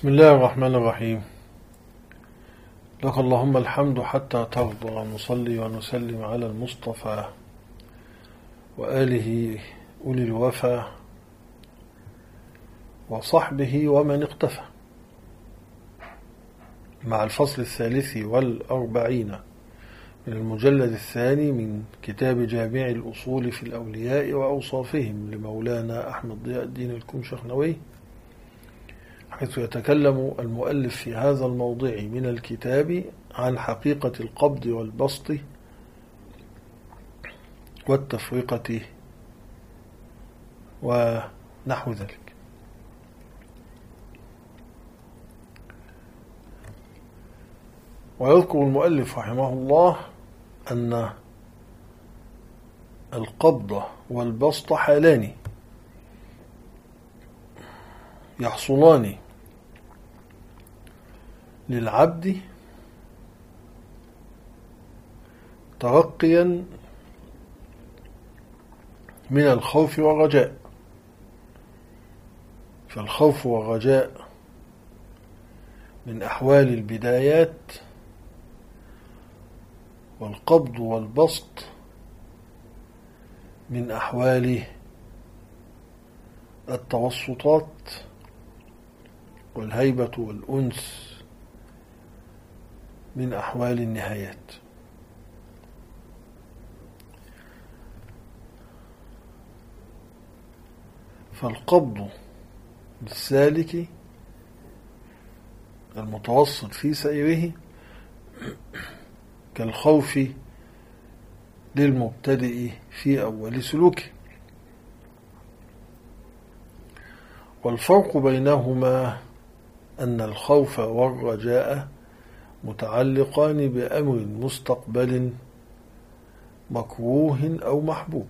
بسم الله الرحمن الرحيم. لك اللهم الحمد حتى ترضى، ونصلي ونسلم على المصطفى وآله أولي الوفا وصحبه ومن اقتفى، مع الفصل 43 من المجلد الثاني من كتاب جامع الأصول في الأولياء وأوصافهم لمولانا أحمد ضياء الدين الكمشخنوي، حيث يتكلم المؤلف في هذا الموضع من الكتاب عن حقيقة القبض والبسط والتفرقة ونحو ذلك. ويذكر المؤلف رحمه الله أن القبض والبسط حالان يحصلان للعبد ترقيا من الخوف والرجاء، فالخوف والرجاء من أحوال البدايات، والقبض والبسط من أحوال التوسطات والهيبة والأنس من أحوال النهايات. فالقبض للسالك المتوسط في سيره كالخوف للمبتدئ في أول سلوكه، والفرق بينهما أن الخوف والرجاء متعلقان بأمر مستقبل مكروه أو محبوب،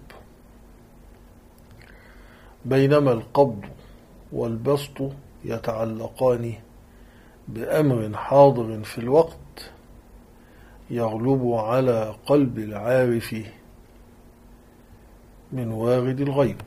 بينما القبض والبسط يتعلقان بأمر حاضر في الوقت يغلب على قلب العارف من وارد الغيب.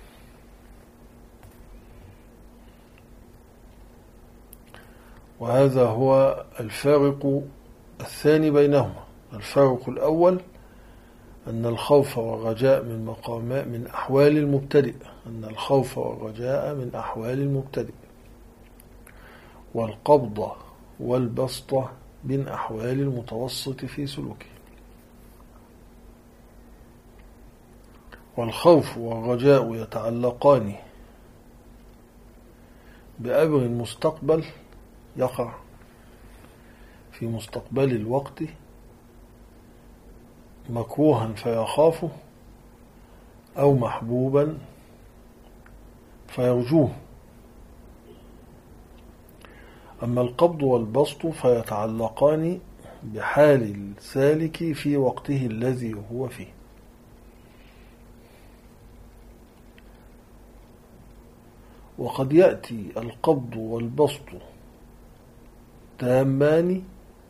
وهذا هو الفارق الثاني بينهما. الفارق الأول أن الخوف والرجاء من أحوال المبتدئ، أن الخوف والرجاء من أحوال المبتدئ، والقبض والبسط من أحوال المتوسط في سلوكه. والخوف والرجاء يتعلقان بأمر مستقبل يقع في مستقبل الوقت مكروها فيخافه أو محبوبا فيرجوه. أما القبض والبسط فيتعلقان بحال السالك في وقته الذي هو فيه. وقد يأتي القبض والبسط تامان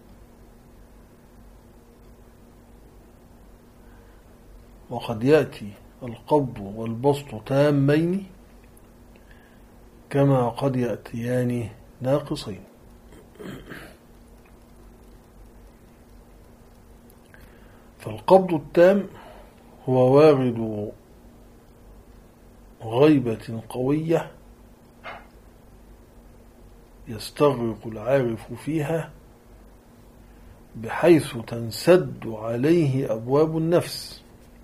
وقد يأتي القبض والبسط تامين، كما قد يأتيان ناقصين. فالقبض التام هو وارد غيبة قوية يستغرق العارف فيها بحيث تنسد عليه أبواب النفس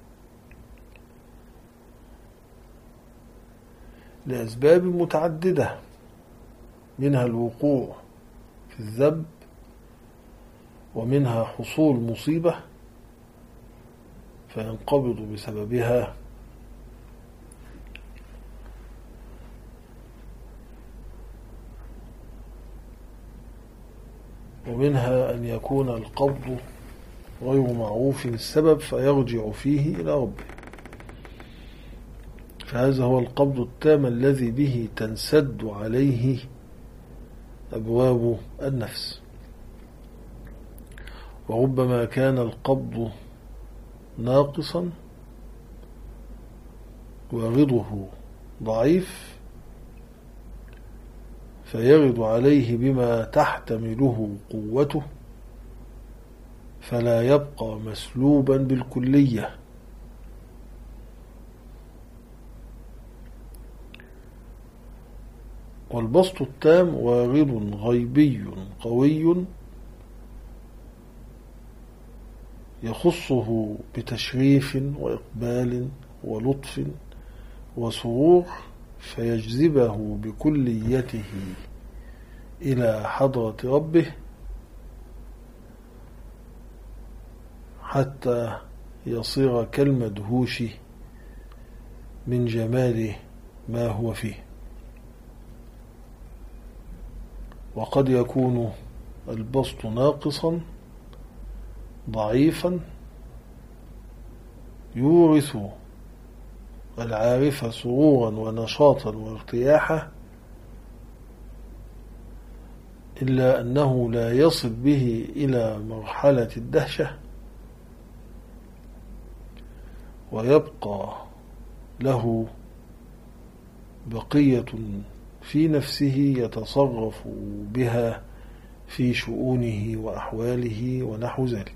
لأسباب متعددة، منها الوقوع في الذنب، ومنها حصول مصيبة فينقبض بسببها، ومنها أن يكون القبض غير معروف السبب فيرجع فيه إلى ربه. فهذا هو القبض التام الذي به تنسد عليه أبواب النفس. وربما كان القبض ناقصا ورضه ضعيف فيرد عليه بما تحتمله قوته، فلا يبقى مسلوبا بالكلية. والبسط التام وارد غيبي قوي يخصه بتشريف وإقبال ولطف وسرور، فيجذبه بكليته إلى حضرة ربه حتى يصير كالمدهوش من جمال ما هو فيه. وقد يكون البسط ناقصا ضعيفا يورث العارف سرورا ونشاطا وارتياحا، إلا أنه لا يصل به إلى مرحلة الدهشة، ويبقى له بقية في نفسه يتصرف بها في شؤونه وأحواله ونحو ذلك.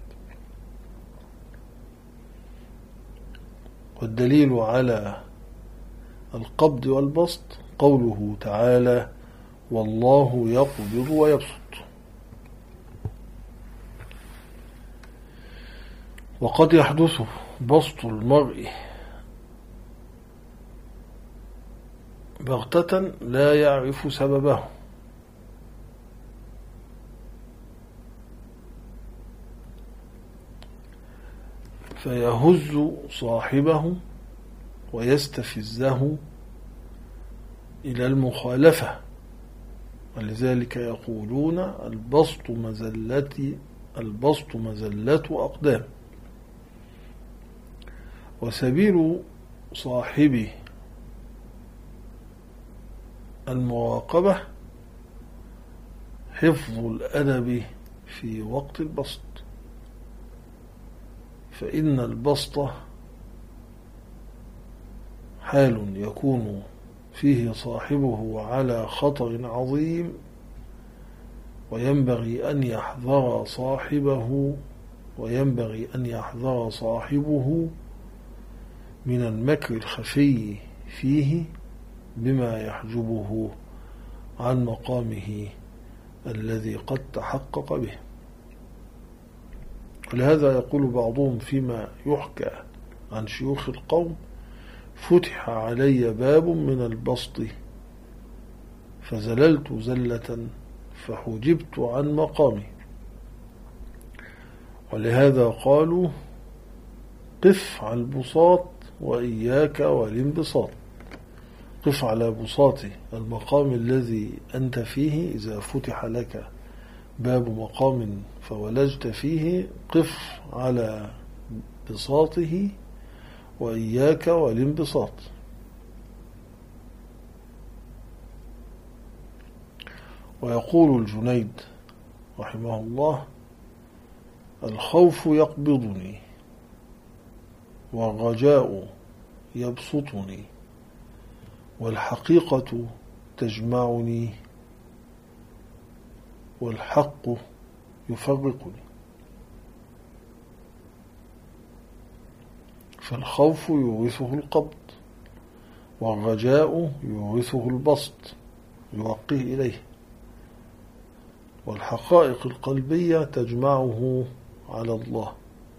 والدليل على القبض والبسط قوله تعالى: والله يقبض ويبسط. وقد يحدث بسط المرء بغتة لا يعرف سببه، فيهز صاحبه ويستفزه إلى المخالفة. ولذلك يقولون البسط مزلة أقدام. وسبيل صاحب المراقبة حفظ الأدب في وقت البسط، فإن البسط حال يكون فيه صاحبه على خطر عظيم، وينبغي أن يحذر صاحبه من المكر الخفي فيه بما يحجبه عن مقامه الذي قد تحقق به. ولهذا يقول بعضهم فيما يحكى عن شيوخ القوم: فتح علي باب من البسط فزللت زلة فحجبت عن مقامي. ولهذا قالوا: قف على البساط وإياك والانبساط. قف على بساط المقام الذي أنت فيه، إذا فتح لك باب مقام فولجت فيه قف على بساطه وإياك والانبساط. ويقول الجنيد رحمه الله: الخوف يقبضني والرجاء يبسطني والحقيقة تجمعني والحق يفرقني. فالخوف يورثه القبض، والرجاء يورثه البسط يوقيه إليه، والحقائق القلبية تجمعه على الله،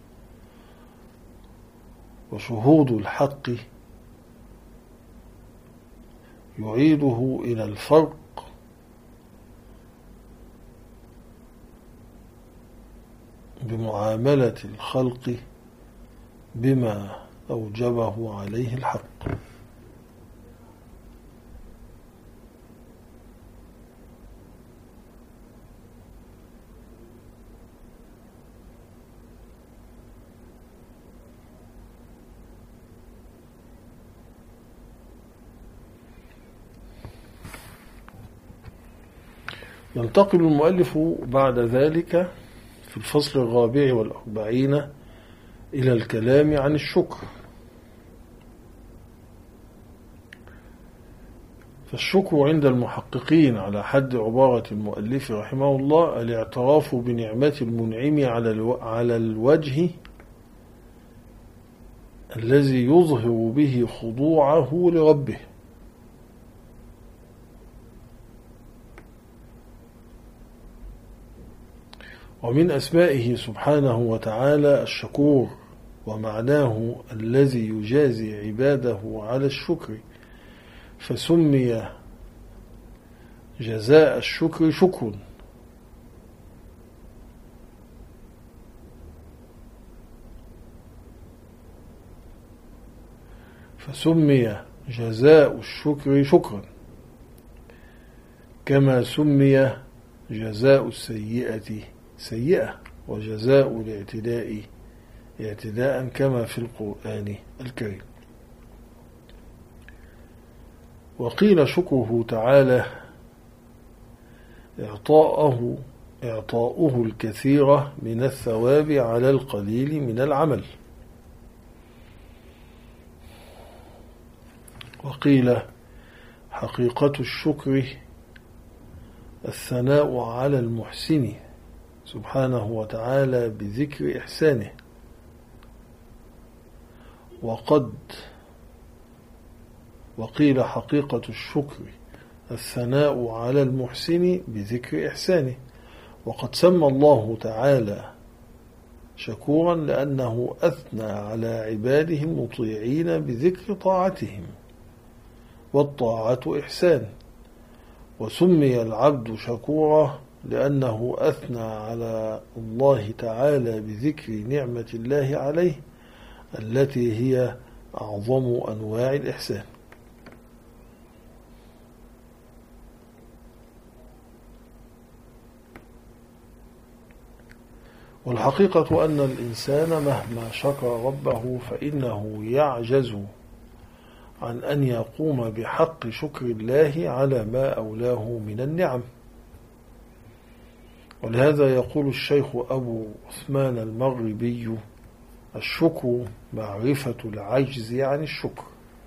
وشهود الحق يعيده إلى الفرق بمعاملة الخلق بما أوجبه عليه الحق. ينتقل المؤلف بعد ذلك في الفصل 44 إلى الكلام عن الشكر، فالشكر عند المحققين على حد عبارة المؤلف رحمه الله الاعتراف بنعمة المنعم على الوجه الذي يظهر به خضوعه لربه، ومن أسمائه سبحانه وتعالى الشكور، ومعناه الذي يجازي عباده على الشكر، فسمي جزاء الشكر شكر. فسمي جزاء الشكر شكرا، كما سمي جزاء السيئة سيئة، وجزاء الاعتداء اعتداء، كما في القرآن الكريم. وقيل شكره تعالى إعطاؤه الكثير من الثواب على القليل من العمل. وقيل حقيقة الشكر الثناء على المحسن سبحانه وتعالى بذكر إحسانه. وقيل حقيقة الشكر الثناء على المحسن بذكر إحسانه. وقد سمى الله تعالى شكورا لأنه أثنى على عباده المطيعين بذكر طاعتهم، والطاعة إحسان. وسمي العبد شكورا لأنه أثنى على الله تعالى بذكر نعمة الله عليه التي هي أعظم أنواع الإحسان. والحقيقة أن الإنسان مهما شكر ربه فإنه يعجز عن أن يقوم بحق شكر الله على ما أولاه من النعم. ولهذا يقول الشيخ أبو عثمان المغربي: الشكر معرفة العجز عن الشكر.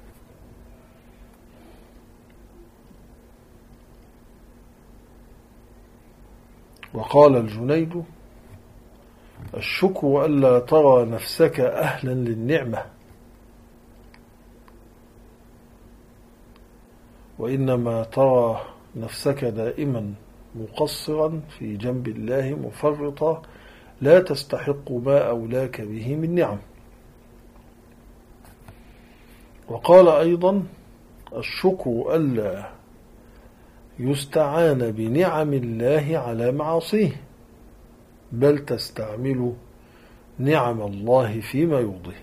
وقال الجنيد: الشكر ألا ترى نفسك أهلا للنعمة، وإنما ترى نفسك دائما مقصرا في جنب الله مفرطا لا تستحق ما أولاك به من نعم. وقال أيضا: الشكر ألا يستعان بنعم الله على معاصيه، بل تستعمل نعم الله فيما يرضيه.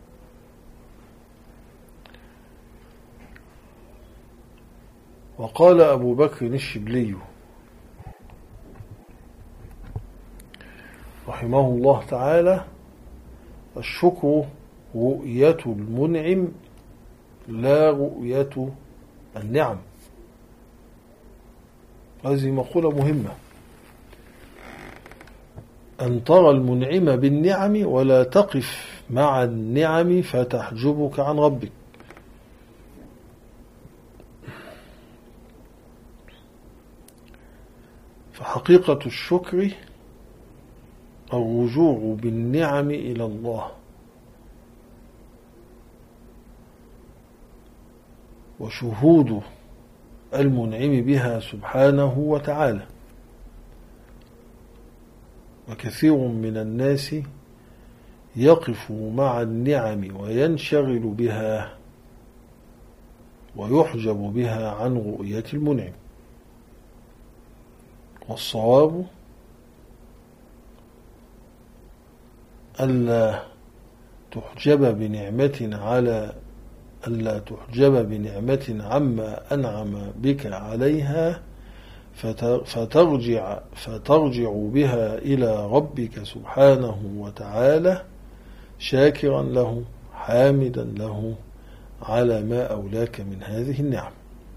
وقال أبو بكر الشبلي رحمه الله تعالى: الشكر رؤية المنعم لا رؤية النعم. هذه مقولة مهمة، أن ترى المنعم بالنعم ولا تقف مع النعم فتحجبك عن ربك. فحقيقة الشكر الرجوع بالنعم إلى الله، وشهود المنعم بها سبحانه وتعالى. وكثير من الناس يقف مع النعم وينشغل بها ويحجب بها عن رؤية المنعم. والصواب ألا تحجب بنعمة عما أنعم بك عليها فترجع بها إلى ربك سبحانه وتعالى شاكرا له حامدا له على ما أولاك من هذه النعم.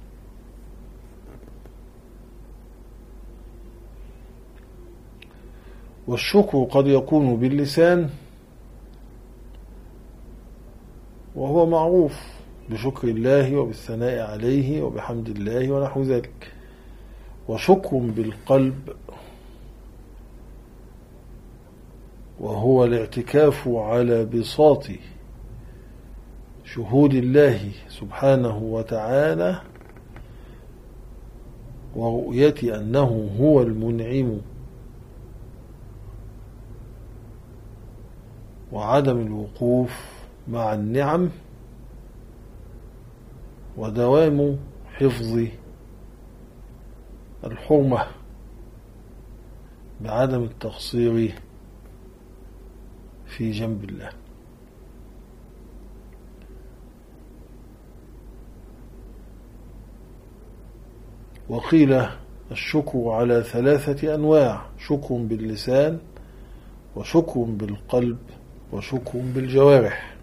والشكر قد يكون باللسان وهو معروف بشكر الله وبالثناء عليه وبحمد الله ونحو ذلك. وشكر بالقلب وهو الاعتكاف على بساط شهود الله سبحانه وتعالى ورؤية أنه هو المنعم وعدم الوقوف مع النعم ودوام حفظ الحرمة بعدم التقصير في جنب الله. وقيل الشكر على 3 أنواع: شكر باللسان وشكر بالقلب وشكر بالجوارح.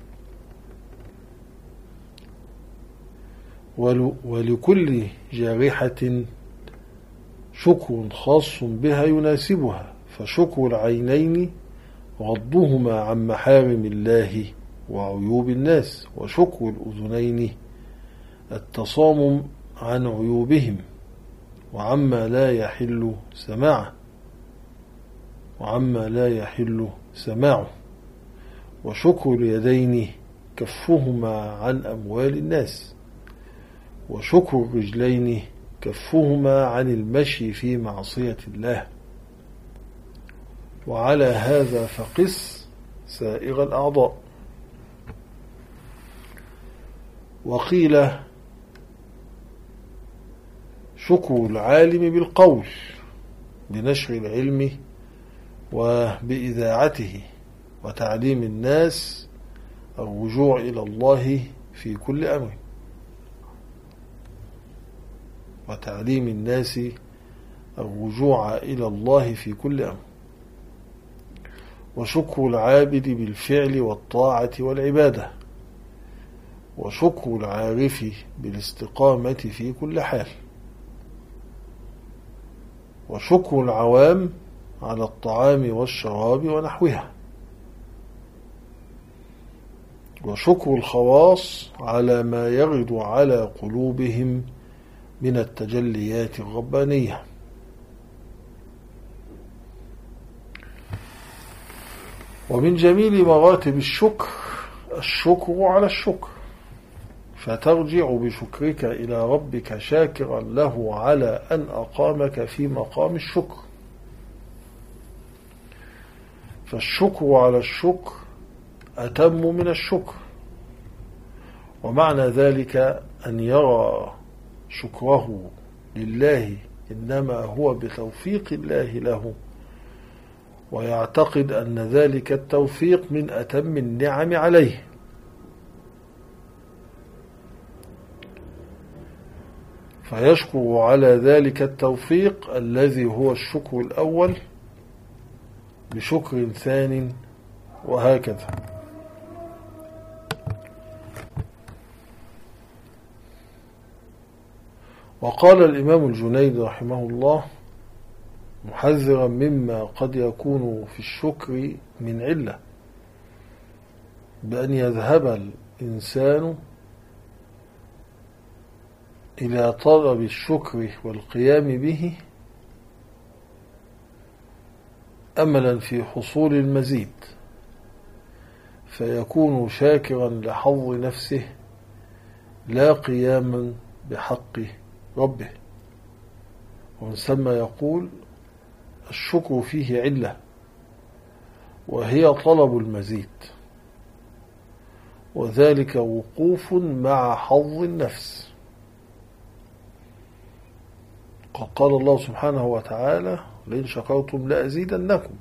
ولكل جارحة شكر خاص بها يناسبها، فشكر العينين غضهما عن محارم الله وعيوب الناس، وشكر الأذنين التصامم عن عيوبهم وعما لا يحل سماعه، وشكر اليدين كفهما عن أموال الناس، وشكر الرجلين كفهما عن المشي في معصية الله. وعلى هذا فقس سائر الأعضاء. وقيل شكر العالم بالقول بنشر العلم وبإذاعته وتعليم الناس الرجوع إلى الله في كل أمر، وتعليم الناس الرجوع إلى الله في كل أمر. وشكر العابد بالفعل والطاعة والعبادة، وشكر العارف بالاستقامة في كل حال، وشكر العوام على الطعام والشراب ونحوها، وشكر الخواص على ما يغد على قلوبهم من التجليات الربانية. ومن جميل مراتب الشكر على الشكر، فترجع بشكرك إلى ربك شاكرا له على أن أقامك في مقام الشكر. فالشكر على الشكر أتم من الشكر، ومعنى ذلك أن يرى شكره لله إنما هو بتوفيق الله له، ويعتقد أن ذلك التوفيق من أتم النعم عليه. فيشكر على ذلك التوفيق الذي هو الشكر الأول بشكر ثان، وهكذا. وقال الإمام الجنيد رحمه الله محذرا مما قد يكون في الشكر من علة، بأن يذهب الإنسان إلى طلب الشكر والقيام به أملا في حصول المزيد، فيكون شاكرا لحظ نفسه لا قياما بحق ربه. ومن ثم يقول الشكر فيه علة، وهي طلب المزيد، وذلك وقوف مع حظ النفس. قد قال الله سبحانه وتعالى لئن شكرتم لأزيدنكم.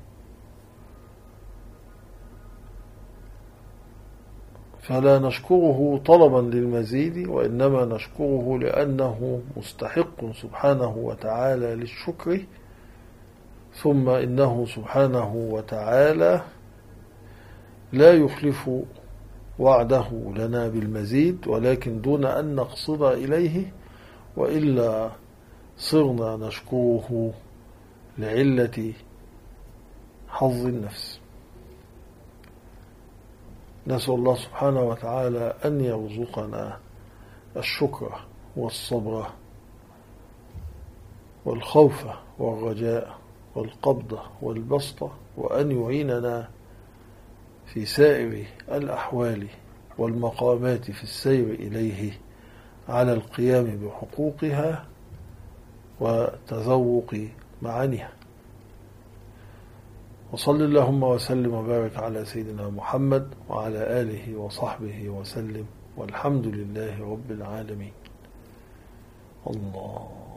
فلا نشكره طلبا للمزيد، وإنما نشكره لأنه مستحق سبحانه وتعالى للشكر. ثم إنه سبحانه وتعالى لا يخلف وعده لنا بالمزيد، ولكن دون أن نقصد إليه، وإلا صرنا نشكره لعلة حظ النفس. نسأل الله سبحانه وتعالى أن يرزقنا الشكر والصبر والخوف والرجاء والقبض والبسط، وأن يعيننا في سائر الأحوال والمقامات في السير إليه على القيام بحقوقها وتذوق معانيها. وصل اللهم وسلم وبارك على سيدنا محمد وعلى آله وصحبه وسلم، والحمد لله رب العالمين. الله